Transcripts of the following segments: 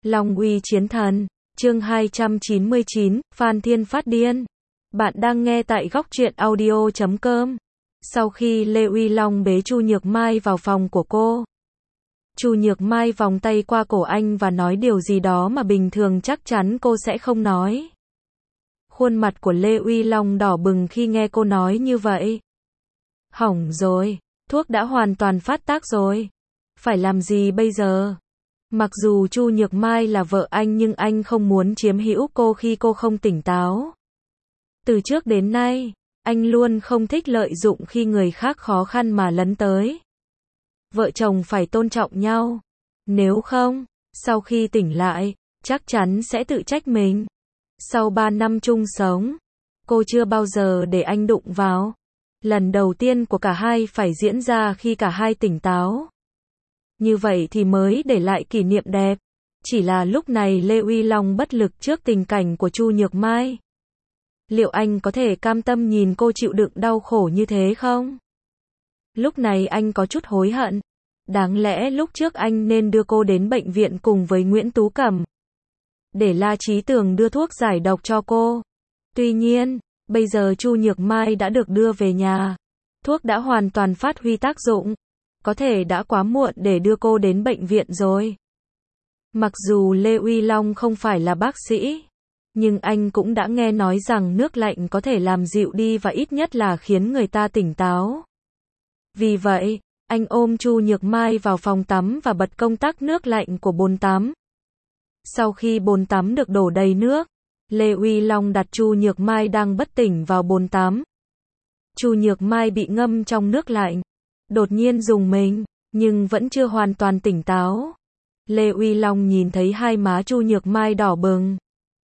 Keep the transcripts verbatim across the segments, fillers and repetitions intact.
Long uy chiến thần, chương hai trăm chín mươi chín, Phan Thiên phát điên. Bạn đang nghe tại góc truyện audio chấm com. Sau khi Lê Uy Long bế Chu Nhược Mai vào phòng của cô, Chu Nhược Mai vòng tay qua cổ anh và nói điều gì đó mà bình thường chắc chắn cô sẽ không nói. Khuôn mặt của Lê Uy Long đỏ bừng khi nghe cô nói như vậy. Hỏng rồi, thuốc đã hoàn toàn phát tác rồi. Phải làm gì bây giờ? Mặc dù Chu Nhược Mai là vợ anh nhưng anh không muốn chiếm hữu cô khi cô không tỉnh táo. Từ trước đến nay, anh luôn không thích lợi dụng khi người khác khó khăn mà lấn tới. Vợ chồng phải tôn trọng nhau. Nếu không, sau khi tỉnh lại, chắc chắn sẽ tự trách mình. Sau ba năm chung sống, cô chưa bao giờ để anh đụng vào. Lần đầu tiên của cả hai phải diễn ra khi cả hai tỉnh táo. Như vậy thì mới để lại kỷ niệm đẹp. Chỉ là lúc này Lê Uy Long bất lực trước tình cảnh của Chu Nhược Mai. Liệu anh có thể cam tâm nhìn cô chịu đựng đau khổ như thế không? Lúc này anh có chút hối hận. Đáng lẽ lúc trước anh nên đưa cô đến bệnh viện cùng với Nguyễn Tú Cẩm. Để La Chí Tường đưa thuốc giải độc cho cô. Tuy nhiên, bây giờ Chu Nhược Mai đã được đưa về nhà. Thuốc đã hoàn toàn phát huy tác dụng. Có thể đã quá muộn để đưa cô đến bệnh viện rồi. Mặc dù Lê Uy Long không phải là bác sĩ, nhưng anh cũng đã nghe nói rằng nước lạnh có thể làm dịu đi và ít nhất là khiến người ta tỉnh táo. Vì vậy, anh ôm Chu Nhược Mai vào phòng tắm và bật công tắc nước lạnh của bồn tắm. Sau khi bồn tắm được đổ đầy nước, Lê Uy Long đặt Chu Nhược Mai đang bất tỉnh vào bồn tắm. Chu Nhược Mai bị ngâm trong nước lạnh. Đột nhiên rùng mình, nhưng vẫn chưa hoàn toàn tỉnh táo. Lê Uy Long nhìn thấy hai má Chu Nhược Mai đỏ bừng.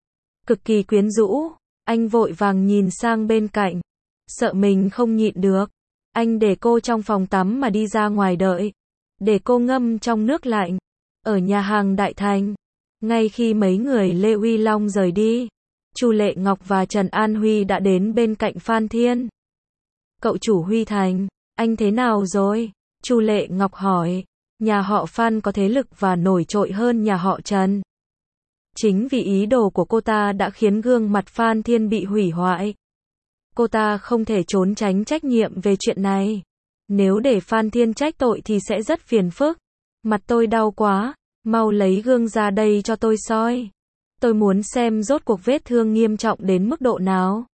Cực kỳ quyến rũ, anh vội vàng nhìn sang bên cạnh. Sợ mình không nhịn được. Anh để cô trong phòng tắm mà đi ra ngoài đợi. Để cô ngâm trong nước lạnh. Ở nhà hàng Đại Thành. Ngay khi mấy người Lê Uy Long rời đi, Chu Lệ Ngọc và Trần An Huy đã đến bên cạnh Phan Thiên. Cậu chủ Huy Thành, anh thế nào rồi? Chu Lệ Ngọc hỏi. Nhà họ Phan có thế lực và nổi trội hơn nhà họ Trần. Chính vì ý đồ của cô ta đã khiến gương mặt Phan Thiên bị hủy hoại. Cô ta không thể trốn tránh trách nhiệm về chuyện này. Nếu để Phan Thiên trách tội thì sẽ rất phiền phức. Mặt tôi đau quá, mau lấy gương ra đây cho tôi soi. Tôi muốn xem rốt cuộc vết thương nghiêm trọng đến mức độ nào.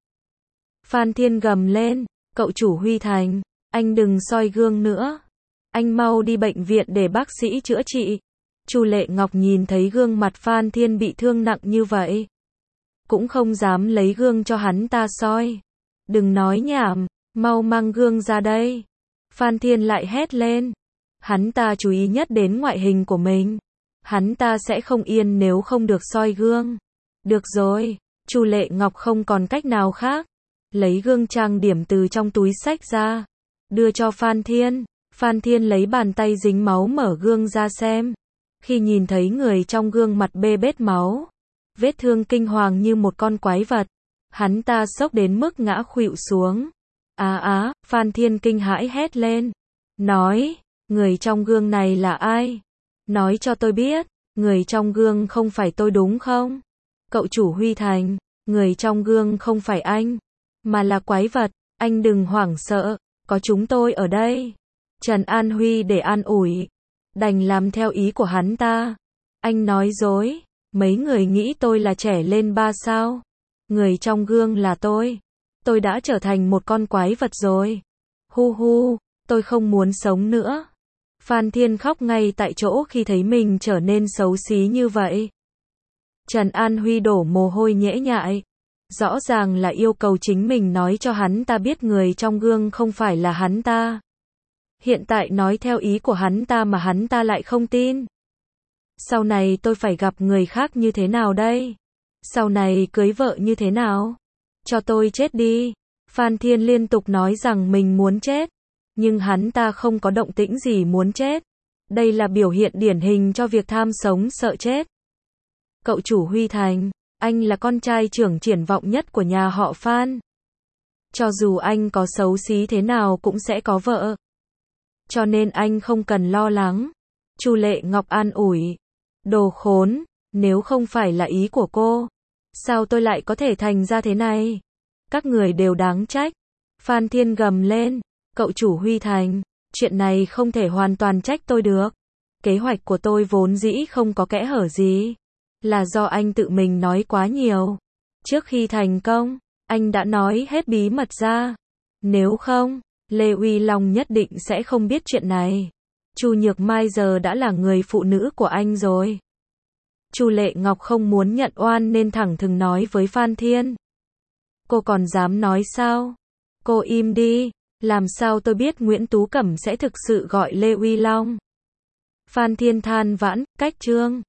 Phan Thiên gầm lên, cậu chủ Huy Thành, anh đừng soi gương nữa. Anh mau đi bệnh viện để bác sĩ chữa trị. Chu Lệ Ngọc nhìn thấy gương mặt Phan Thiên bị thương nặng như vậy, cũng không dám lấy gương cho hắn ta soi. Đừng nói nhảm, mau mang gương ra đây. Phan Thiên lại hét lên. Hắn ta chú ý nhất đến ngoại hình của mình. Hắn ta sẽ không yên nếu không được soi gương. Được rồi, Chu Lệ Ngọc không còn cách nào khác. Lấy gương trang điểm từ trong túi xách ra, đưa cho Phan Thiên. Phan Thiên lấy bàn tay dính máu mở gương ra xem. Khi nhìn thấy người trong gương mặt bê bết máu, vết thương kinh hoàng như một con quái vật, hắn ta sốc đến mức ngã khuỵu xuống. Á á, Phan Thiên kinh hãi hét lên. Nói, người trong gương này là ai? Nói cho tôi biết, người trong gương không phải tôi đúng không? Cậu chủ Huy Thành, người trong gương không phải anh, mà là quái vật. Anh đừng hoảng sợ, có chúng tôi ở đây. Trần An Huy để an ủi, đành làm theo ý của hắn ta. Anh nói dối, mấy người nghĩ tôi là trẻ lên ba sao. Người trong gương là tôi. Tôi đã trở thành một con quái vật rồi. Hu hu, tôi không muốn sống nữa. Phan Thiên khóc ngay tại chỗ khi thấy mình trở nên xấu xí như vậy. Trần An Huy đổ mồ hôi nhễ nhại. Rõ ràng là yêu cầu chính mình nói cho hắn ta biết người trong gương không phải là hắn ta. Hiện tại nói theo ý của hắn ta mà hắn ta lại không tin. Sau này tôi phải gặp người khác như thế nào đây? Sau này cưới vợ như thế nào? Cho tôi chết đi. Phan Thiên liên tục nói rằng mình muốn chết. Nhưng hắn ta không có động tĩnh gì muốn chết. Đây là biểu hiện điển hình cho việc tham sống sợ chết. Cậu chủ Huy Thành, anh là con trai trưởng triển vọng nhất của nhà họ Phan. Cho dù anh có xấu xí thế nào cũng sẽ có vợ. Cho nên anh không cần lo lắng. Chu Lệ Ngọc an ủi. Đồ khốn, Nếu không phải là ý của cô, sao tôi lại có thể thành ra thế này? Các người đều đáng trách. Phan Thiên gầm lên, cậu chủ Huy Thành, chuyện này không thể hoàn toàn trách tôi được. Kế hoạch của tôi vốn dĩ không có kẽ hở gì. Là do anh tự mình nói quá nhiều. Trước khi thành công, anh đã nói hết bí mật ra. Nếu không, Lê Uy Long nhất định sẽ không biết chuyện này. Chu Nhược Mai giờ đã là người phụ nữ của anh rồi. Chu Lệ Ngọc không muốn nhận oan nên thẳng thừng nói với Phan Thiên. Cô còn dám nói sao? Cô im đi, làm sao tôi biết Nguyễn Tú Cẩm sẽ thực sự gọi Lê Uy Long? Phan Thiên than vãn, cách trương.